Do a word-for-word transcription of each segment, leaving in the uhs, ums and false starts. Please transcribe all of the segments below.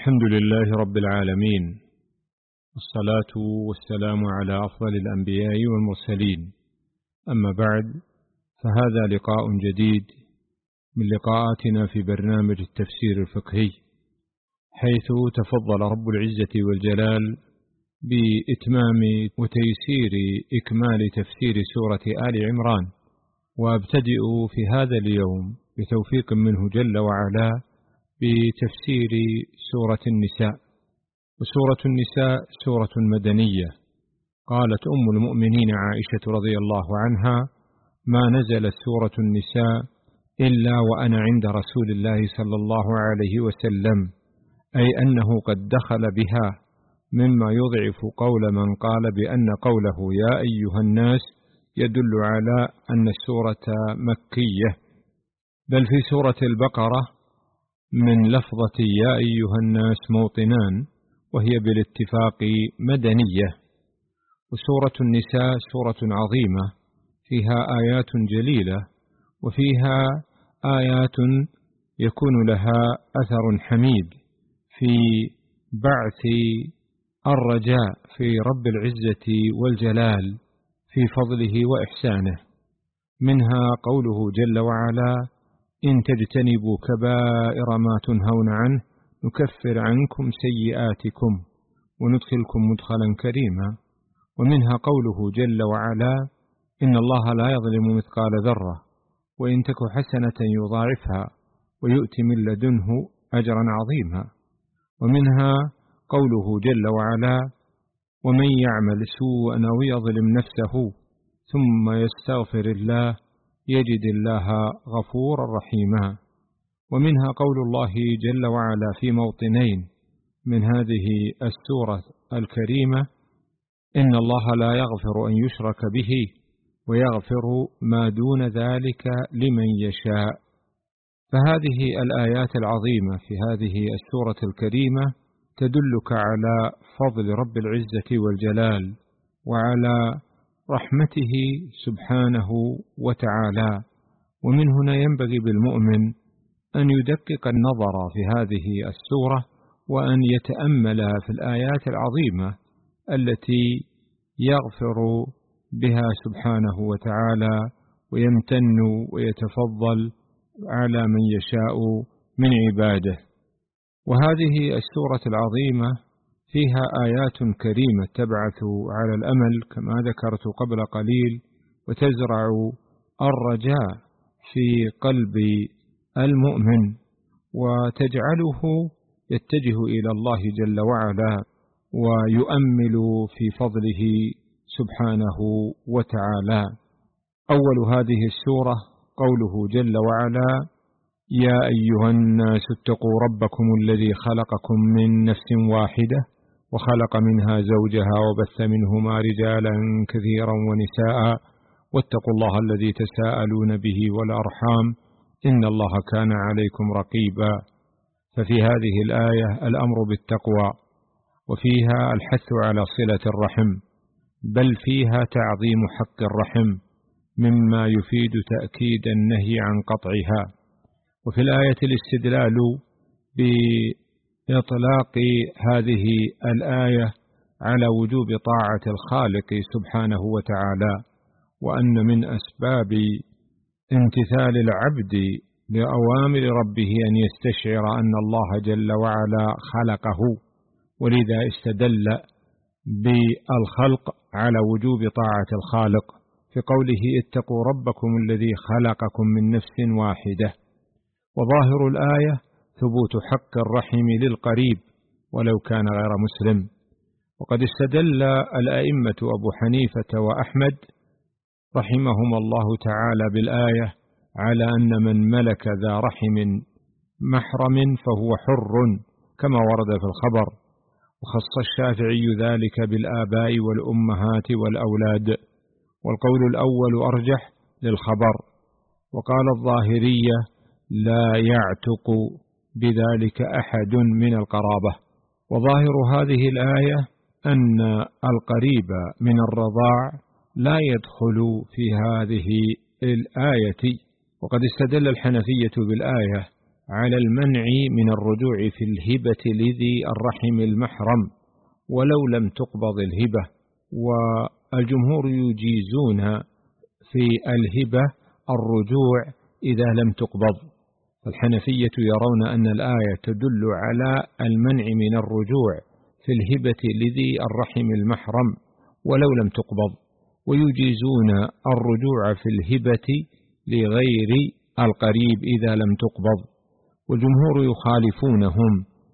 الحمد لله رب العالمين، والصلاة والسلام على أفضل الأنبياء والمرسلين. أما بعد، فهذا لقاء جديد من لقاءاتنا في برنامج التفسير الفقهي، حيث تفضل رب العزة والجلال بإتمام وتيسير إكمال تفسير سورة آل عمران. وأبتدئ في هذا اليوم بتوفيق منه جل وعلا بتفسير سورة النساء. وسورة النساء سورة مدنية. قالت أم المؤمنين عائشة رضي الله عنها: ما نزلت سورة النساء إلا وأنا عند رسول الله صلى الله عليه وسلم، أي أنه قد دخل بها، مما يضعف قول من قال بأن قوله يا أيها الناس يدل على أن السورة مكية. بل في سورة البقرة من لفظة يا أيها الناس موطنان، وهي بالاتفاق مدنية. وسورة النساء سورة عظيمة فيها آيات جليلة، وفيها آيات يكون لها أثر حميد في بعث الرجاء في رب العزة والجلال في فضله وإحسانه. منها قوله جل وعلا: إن تجتنبوا كبائر ما تنهون عنه نكفر عنكم سيئاتكم وندخلكم مدخلا كريما. ومنها قوله جل وعلا: إن الله لا يظلم مثقال ذرة وإن تك حسنة يضاعفها ويؤتي من لدنه أجرا عظيما. ومنها قوله جل وعلا: ومن يعمل سوءا أو يظلم نفسه ثم يستغفر الله يجد الله غفورا رحيما. ومنها قول الله جل وعلا في موطنين من هذه السورة الكريمة: إن الله لا يغفر أن يشرك به ويغفر ما دون ذلك لمن يشاء. فهذه الآيات العظيمة في هذه السورة الكريمة تدلك على فضل رب العزة والجلال وعلى رحمته سبحانه وتعالى. ومن هنا ينبغي بالمؤمن أن يدقق النظر في هذه السورة، وأن يتأمل في الآيات العظيمة التي يغفر بها سبحانه وتعالى ويمتن ويتفضل على من يشاء من عباده. وهذه السورة العظيمة فيها آيات كريمة تبعث على الأمل كما ذكرت قبل قليل، وتزرع الرجاء في قلب المؤمن، وتجعله يتجه إلى الله جل وعلا ويؤمل في فضله سبحانه وتعالى. أول هذه السورة قوله جل وعلا: يا أيها الناس اتقوا ربكم الذي خلقكم من نفس واحدة وخلق منها زوجها وبث منهما رجالا كثيرا ونساء واتقوا الله الذي تساءلون به والأرحام إن الله كان عليكم رقيبا. ففي هذه الآية الأمر بالتقوى، وفيها الحث على صلة الرحم، بل فيها تعظيم حق الرحم مما يفيد تأكيد النهي عن قطعها. وفي الآية الاستدلال بإطلاق هذه الآية على وجوب طاعة الخالق سبحانه وتعالى، وأن من أسباب امتثال العبد لأوامر ربه أن يستشعر أن الله جل وعلا خلقه، ولذا استدل بالخلق على وجوب طاعة الخالق في قوله: اتقوا ربكم الذي خلقكم من نفس واحدة. وظاهر الآية ثبوت حق الرحم للقريب ولو كان غير مسلم. وقد استدل الأئمة أبو حنيفة وأحمد رحمهم الله تعالى بالآية على أن من ملك ذا رحم محرم فهو حر كما ورد في الخبر. وخص الشافعي ذلك بالآباء والأمهات والأولاد، والقول الأول أرجح للخبر. وقال الظاهرية: لا يعتق بذلك أحد من القرابة. وظاهر هذه الآية أن القريب من الرضاع لا يدخل في هذه الآية. وقد استدل الحنفية بالآية على المنع من الرجوع في الهبة لذي الرحم المحرم ولو لم تقبض الهبة، والجمهور يجيزون في الهبة الرجوع إذا لم تقبض. الحنفية يرون أن الآية تدل على المنع من الرجوع في الهبة لذي الرحم المحرم ولو لم تقبض، ويجيزون الرجوع في الهبة لغير القريب إذا لم تقبض، والجمهور يخالفونهم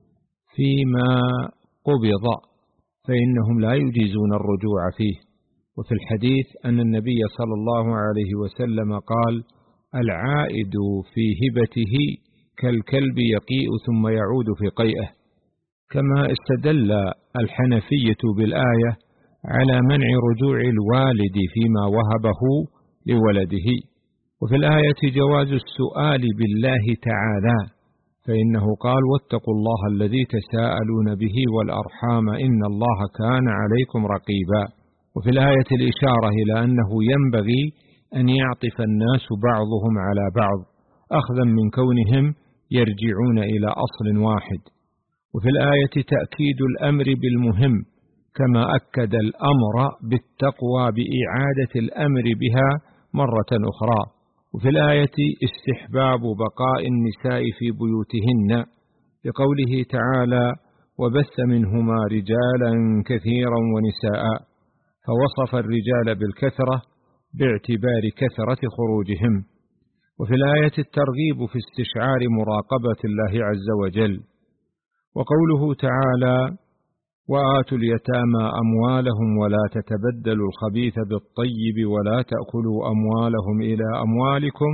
فيما قبض فإنهم لا يجيزون الرجوع فيه. وفي الحديث أن النبي صلى الله عليه وسلم قال: العائد في هبته كالكلب يقيء ثم يعود في قيئه. كما استدل الحنفية بالآية على منع رجوع الوالد فيما وهبه لولده. وفي الآية جواز السؤال بالله تعالى، فإنه قال: واتقوا الله الذي تساءلون به والأرحام إن الله كان عليكم رقيبا. وفي الآية الإشارة إلى أنه ينبغي أن يعطف الناس بعضهم على بعض أخذا من كونهم يرجعون إلى أصل واحد. وفي الآية تأكيد الأمر بالمهم، كما أكد الأمر بالتقوى بإعادة الأمر بها مرة أخرى. وفي الآية استحباب بقاء النساء في بيوتهن لقوله تعالى: وبث منهما رجالا كثيرا ونساء، فوصف الرجال بالكثرة باعتبار كثرة خروجهم. وفي الآية الترغيب في استشعار مراقبة الله عز وجل، وقوله تعالى: وآتوا اليتامى أموالهم ولا تتبدلوا الخبيث بالطيب ولا تأكلوا أموالهم إلى أموالكم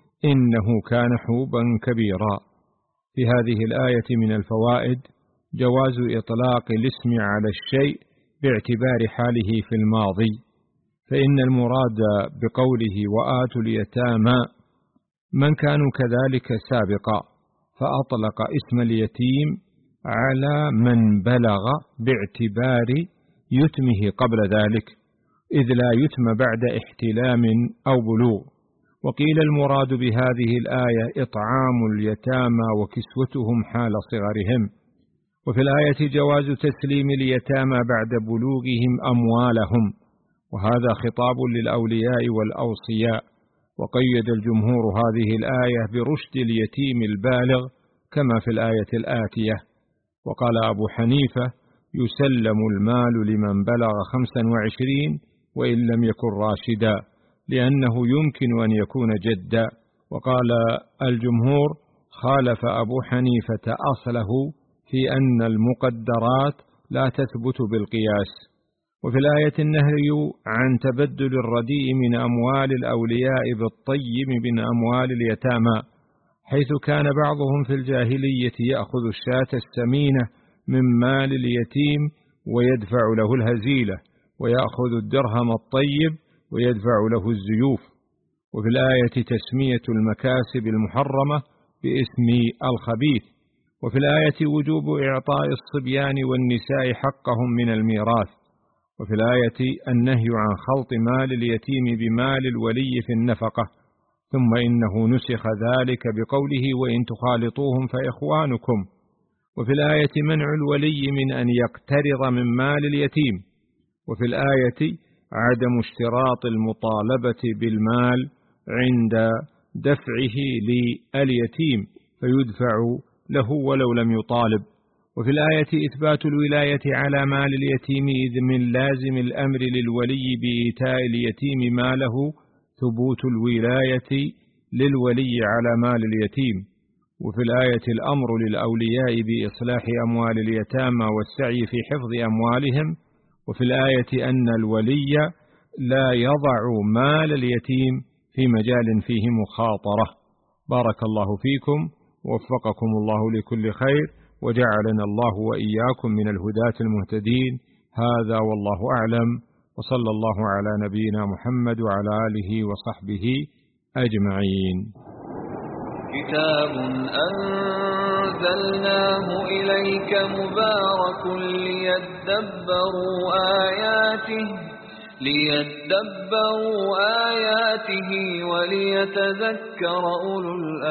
إنه كان حوبا كبيرا. في هذه الآية من الفوائد جواز إطلاق الاسم على الشيء باعتبار حاله في الماضي، فإن المراد بقوله وآتوا اليتامى من كانوا كذلك سابقا، فأطلق اسم اليتيم على من بلغ باعتبار يتمه قبل ذلك، إذ لا يتم بعد احتلام أو بلوغ. وقيل المراد بهذه الآية إطعام اليتامى وكسوتهم حال صغرهم. وفي الآية جواز تسليم اليتامى بعد بلوغهم أموالهم، وهذا خطاب للأولياء والأوصياء. وقيد الجمهور هذه الآية برشد اليتيم البالغ كما في الآية الآتية. وقال أبو حنيفة: يسلم المال لمن بلغ خمسا وعشرين وإن لم يكن راشدا، لأنه يمكن أن يكون جدا. وقال الجمهور: خالف أبو حنيفة أصله في أن المقدرات لا تثبت بالقياس. وفي الآية النهي عن تبدل الرديء من أموال الأولياء بالطيب من أموال اليتامى، حيث كان بعضهم في الجاهلية يأخذ الشاة السمينة من مال اليتيم ويدفع له الهزيلة، ويأخذ الدرهم الطيب ويدفع له الزيوف. وفي الآية تسمية المكاسب المحرمة باسم الخبيث. وفي الآية وجوب إعطاء الصبيان والنساء حقهم من الميراث. وفي الآية النهي عن خلط مال اليتيم بمال الولي في النفقة، ثم إنه نسخ ذلك بقوله: وإن تخالطوهم فإخوانكم. وفي الآية منع الولي من أن يقترض من مال اليتيم. وفي الآية عدم اشتراط المطالبة بالمال عند دفعه لليتيم فيدفع له ولو لم يطالب. وفي الآية إثبات الولاية على مال اليتيم، إذ من لازم الأمر للولي بإيتاء اليتيم ماله ثبوت الولاية للولي على مال اليتيم. وفي الآية الأمر للأولياء بإصلاح أموال اليتامى والسعي في حفظ أموالهم. وفي الآية أن الولي لا يضع مال اليتيم في مجال فيه مخاطرة. بارك الله فيكم، ووفقكم الله لكل خير، وجعلنا الله وإياكم من الهداة المهتدين. هذا والله أعلم، وصلى الله على نبينا محمد وعلى آله وصحبه أجمعين. كتاب أنزلناه إليك مبارك ليدبروا آياته ليدبروا آياته وليتذكر أولو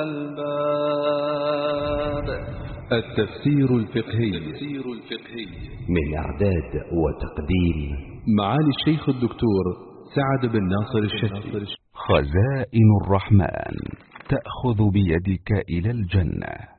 الألباب. التفسير الفقهي من إعداد وتقديم معالي الشيخ الدكتور سعد بن ناصر الشتري. خزائن الرحمن تأخذ بيدك إلى الجنة.